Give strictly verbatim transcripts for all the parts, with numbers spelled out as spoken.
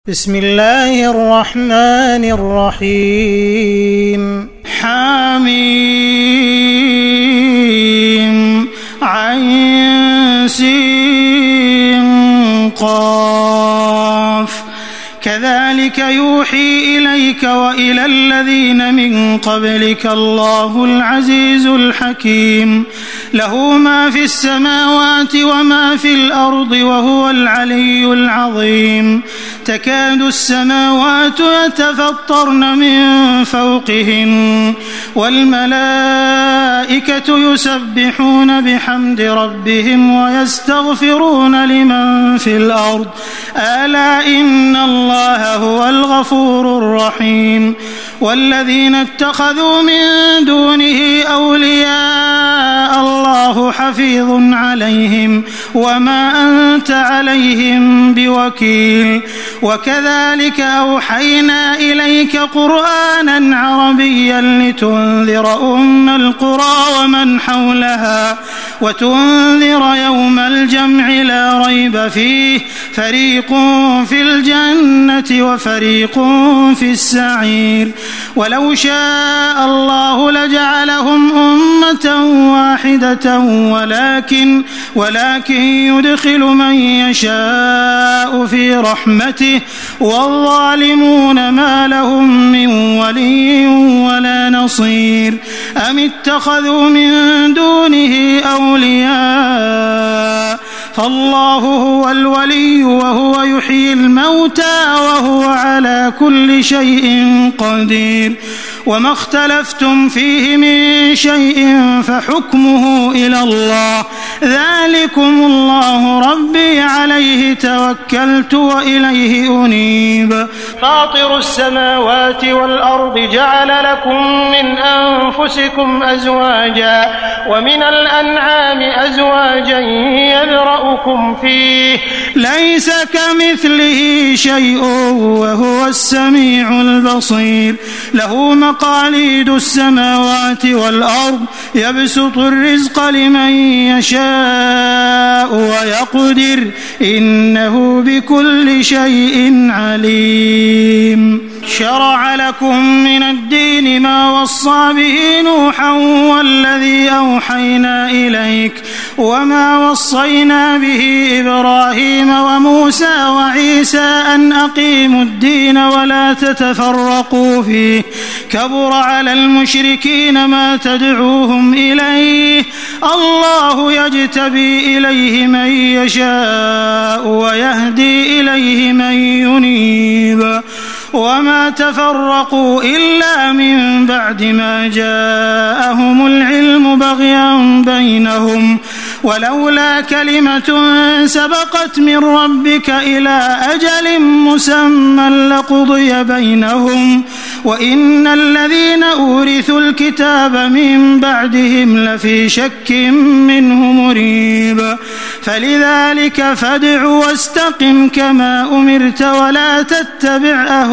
بسم الله الرحمن الرحيم حميم عين سين قاف كذلك يوحي إليك وإلى الذين من قبلك الله العزيز الحكيم له ما في السماوات وما في الأرض وهو العلي العظيم تكاد السماوات يتفطرن من فوقهن والملائكة يسبحون بحمد ربهم ويستغفرون لمن في الأرض ألا إن الله هو الغفور الرحيم والذين اتخذوا من دونه أولياء الله حفيظ عليهم وما أنت عليهم بوكيل وكذلك أوحينا إليك قرآنا عربيا لتنذر أم القرى ومن حولها وتنذر يوم الجمع لا ريب فيه فريق في الجنة وفريق في السعير ولو شاء الله لجعلهم أمة واحدة ولكن ولكن يدخل من يشاء في رحمته والظالمون ما لهم من ولي ولا نصير أم اتخذوا من دونه أولياء فالله هو الولي وهو يحيي الموتى وهو على كل شيء قدير وما اختلفتم فيه من شيء فحكمه إلى الله ذلكم الله ربي عليه توكلت وإليه أنيب فاطر السماوات والأرض جعل لكم من أنفسكم أزواجا ومن الأنعام أزواجا يذرأكم فيه ليس كمثله شيء وهو السميع البصير له مقاليد السماوات والأرض يبسط الرزق لمن يشاء ويقدر إنه بكل شيء عليم شرع لكم من الدين ما وصى به نوحا والذي أوحينا إليك وما وصينا به إبراهيم وموسى وعيسى أن أقيموا الدين ولا تتفرقوا فيه كبر على المشركين ما تدعوهم إليه الله يجتبي إليه من يشاء ويهدي إليه من ينيب وما تفرقوا إلا من بعد ما جاءهم العلم بغيا بينهم ولولا كلمة سبقت من ربك إلى أجل مسمى لقضي بينهم وإن الذين أورثوا الكتاب من بعدهم لفي شك منه مريب فلذلك فادع واستقم كما أمرت ولا تتبع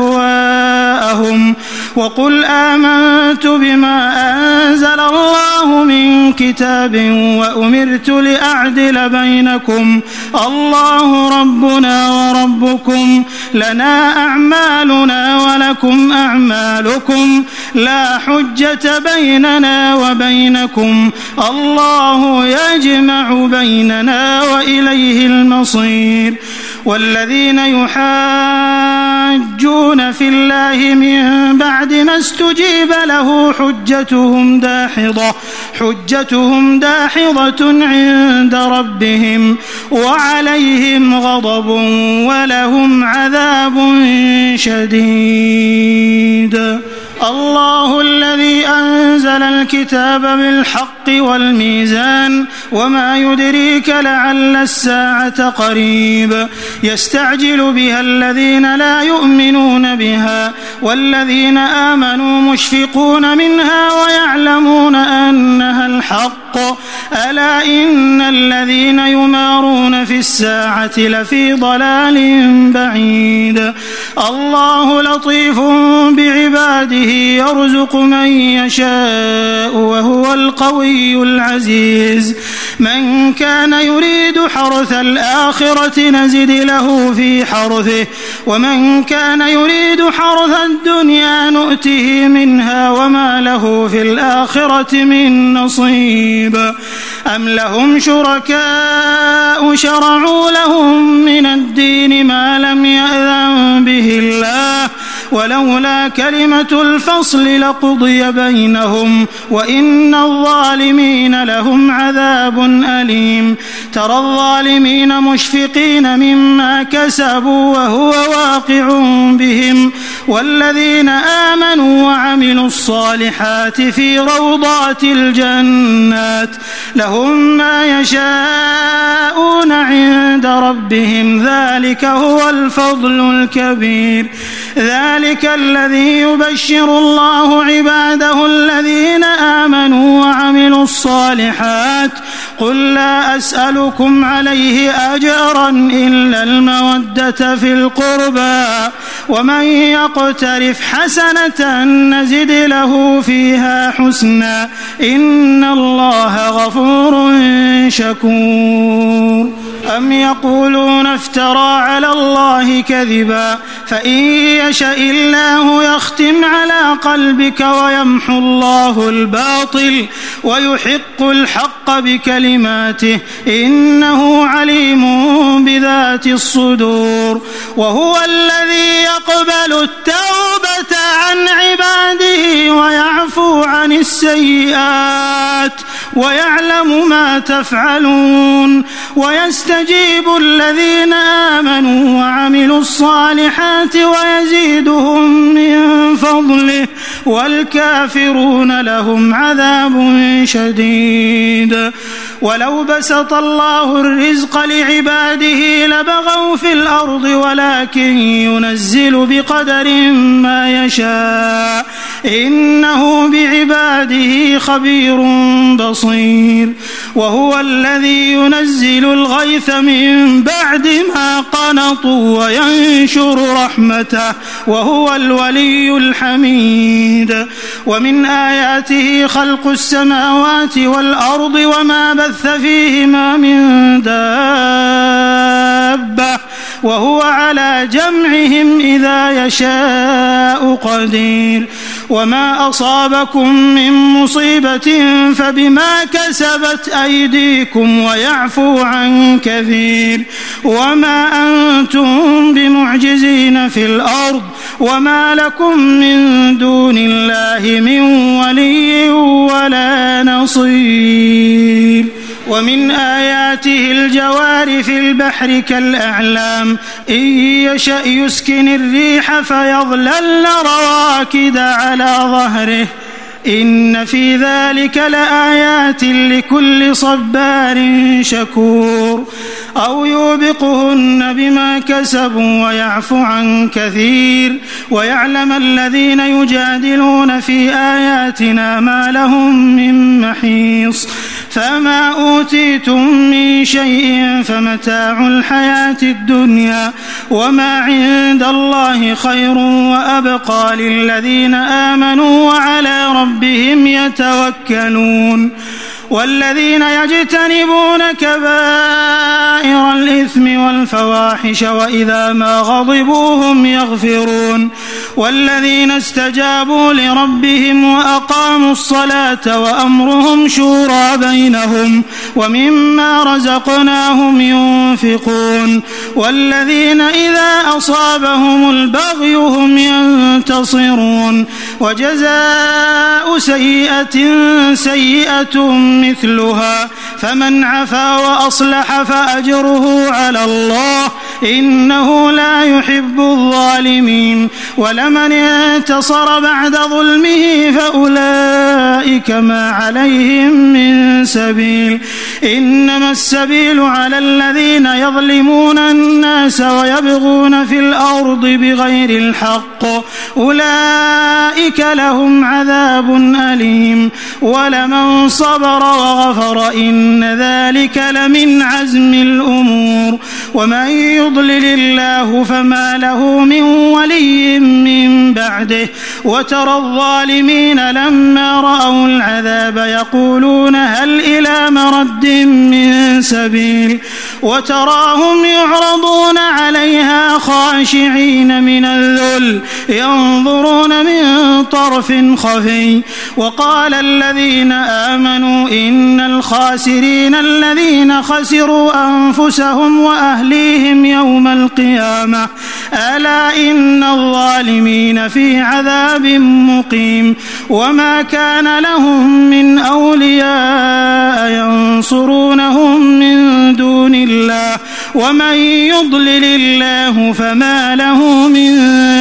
أهواءهم وقل آمنت بما أنزل الله من كتاب وأمرت لأعدل بينكم الله ربنا وربكم لنا أعمالنا ولكم أعمالكم لا حجة بيننا وبينكم الله يجمع بيننا وإليه المصير والذين يحاجون في الله من بعد ما استجيب له حجتهم داحضة حجتهم داحضة عند ربهم وعليهم غضب ولهم عذاب شديد الله الذي أنزل الكتاب بالحق والميزان وما يدريك لعل الساعة قريب يستعجل بها الذين لا يؤمنون بها والذين آمنوا مشفقون منها ويعلمون أنها الحق ألا إن الذين يمارون في الساعة لفي ضلال بعيد الله لطيف بعباده يرزق من يشاء وهو القوي القوي العزيز. من كان يريد حرث الآخرة نزد له في حرثه ومن كان يريد حرث الدنيا نؤته منها وما له في الآخرة من نصيب. أم لهم شركاء شرعوا لهم من الدين ما لم يأذن به الله ولولا كلمة الفصل لقضي بينهم وإن الظالمين لهم عذاب أليم. ترى الظالمين مشفقين مما كسبوا وهو واقع بهم والذين آمنوا وعملوا الصالحات في روضات الجنات لهم ما يشاءون عند ربهم ذلك هو الفضل الكبير. ذلك الذي يبشر الله عباده الذين آمنوا وعملوا الصالحات قل لا أسألكم عليه أجرا إلا المودة في القربى ومن يقترف حسنة نزد له فيها حسنا إن الله غفور شكور. أم يقولون افترى على الله كذبا فإن يشأ الله يختم على قلبك ويمحو الله الباطل ويحق الحق بكلماته إنه عليم بذات الصدور. وهو الذي يقبل التوبة عن عباده ويعفو عن السيئات ويعلم ما تفعلون ويستجيب الذين آمنوا وعملوا الصالحات ويزيدهم من فضله والكافرون لهم عذاب شديد. ولو بسط الله الرزق لعباده لبغوا في الأرض ولكن ينزل بقدر ما يشاء إنه بعباده خبير بصير. وهو الذي ينزل الغيث من بعد ما قنطوا وينشر رحمته وهو الولي الحميد. ومن آياته خلق السماوات والأرض وما بث فيهما من دابة وهو على جمعهم إذا يشاء قدير. وما أصابكم من مصيبة فبما كسبت أيديكم ويعفو عن كثير. وما أنتم بمعجزين في الأرض وما لكم من دون الله من ولي ولا نصير. ومن آياته الجوار في البحر كالأعلام إن يشأ يسكن الريح فيظللن رواكد على ظهره إن في ذلك لآيات لكل صبار شكور. أو يوبقهن بما كسبوا ويعفو عن كثير ويعلم الذين يجادلون في آياتنا ما لهم من محيص. فما أوتيتم من شيء فمتاع الحياة الدنيا وما عند الله خير وأبقى للذين آمنوا وعلى ربهم يتوكلون. والذين يجتنبون كبائر الإثم والفواحش وإذا ما غضبوا هم يغفرون. والذين استجابوا لربهم وأقاموا الصلاة وأمرهم شورى بينهم ومما رزقناهم ينفقون. والذين إذا أصابهم البغي هم ينتصرون. وجزاء سيئة سيئة مثلها فمن عفا وأصلح فأجره على الله إنه لا يحب الظالمين. ولمن انتصر بعد ظلمه فأولئك ما عليهم من سبيل إنما السبيل على الذين يظلمون الناس ويبغون في الأرض بغير الحق أولئك لهم عذاب أليم ولمن صبر وغفر إن ذلك لمن عزم الأمور ومن يضلل الله فما له من ولي من بعده وترى الظالمين لما رأوا العذاب يقولون هل إلى مرد من سبيل وتراهم يعرضون عليها خاشعين من الذل ينظرون من طرف خفي وقال الذين آمنوا إن الخاسرين الذين خسروا أنفسهم وأهليهم يوم القيامة ألا إن الظالمين في عذاب مقيم وما كان لهم من أولياء ينصرونهم من دون الله ومن يضلل الله فما له من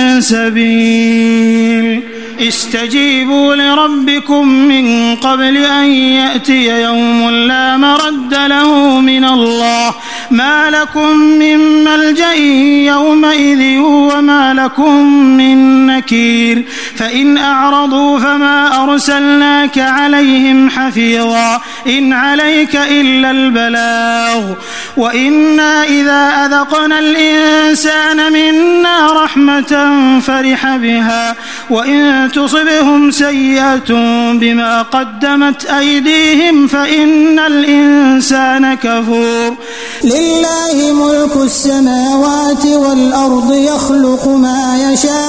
سبيل استجيبوا لربكم من قبل أن يأتي يوم لا مرد له من الله ما لكم من ملجأ يومئذ وما لكم من نكير فإن أعرضوا فما أرسلناك عليهم حفيظا إن عليك إلا البلاغ وإنا إذا أذقنا الإنسان منا رحمة فرح بها وإن تصبهم سيئة بما قدمت أيديهم فإن الإنسان كفور لله ملك السماوات والأرض يخلق ما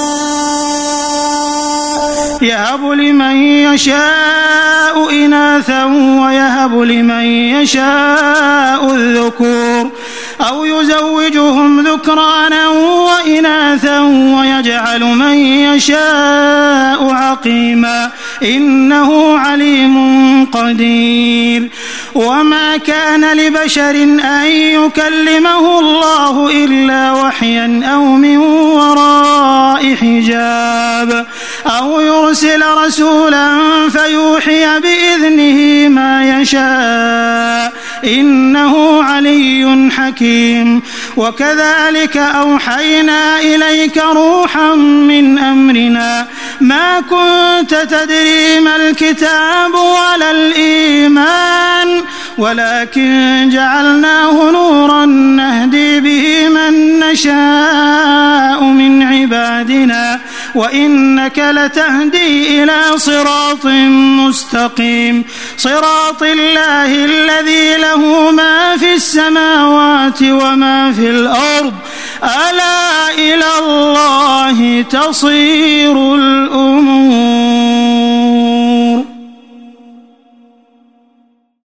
يشاء يهب لمن يشاء إناثا ويهب لمن يشاء الذكور أو يزوجهم ذكرانا وإناثا ويجعل من يشاء عقيما إنه عليم قدير وما كان لبشر أن يكلمه الله إلا وحيا أو من وراء حجاب أو يرسل رسولا فيوحي بإذنه ما يشاء إنه علي حكيم وكذلك أوحينا إليك روحا من أمرنا ما كنت تدري ما الكتاب ولا الإيمان ولكن جعلناه نورا نهدي به من نشاء من عبادنا وإنك لتهدي إلى صراط مستقيم صراط الله الذي له ما في السماوات وما في الأرض ألا إلى الله تصير الأمور.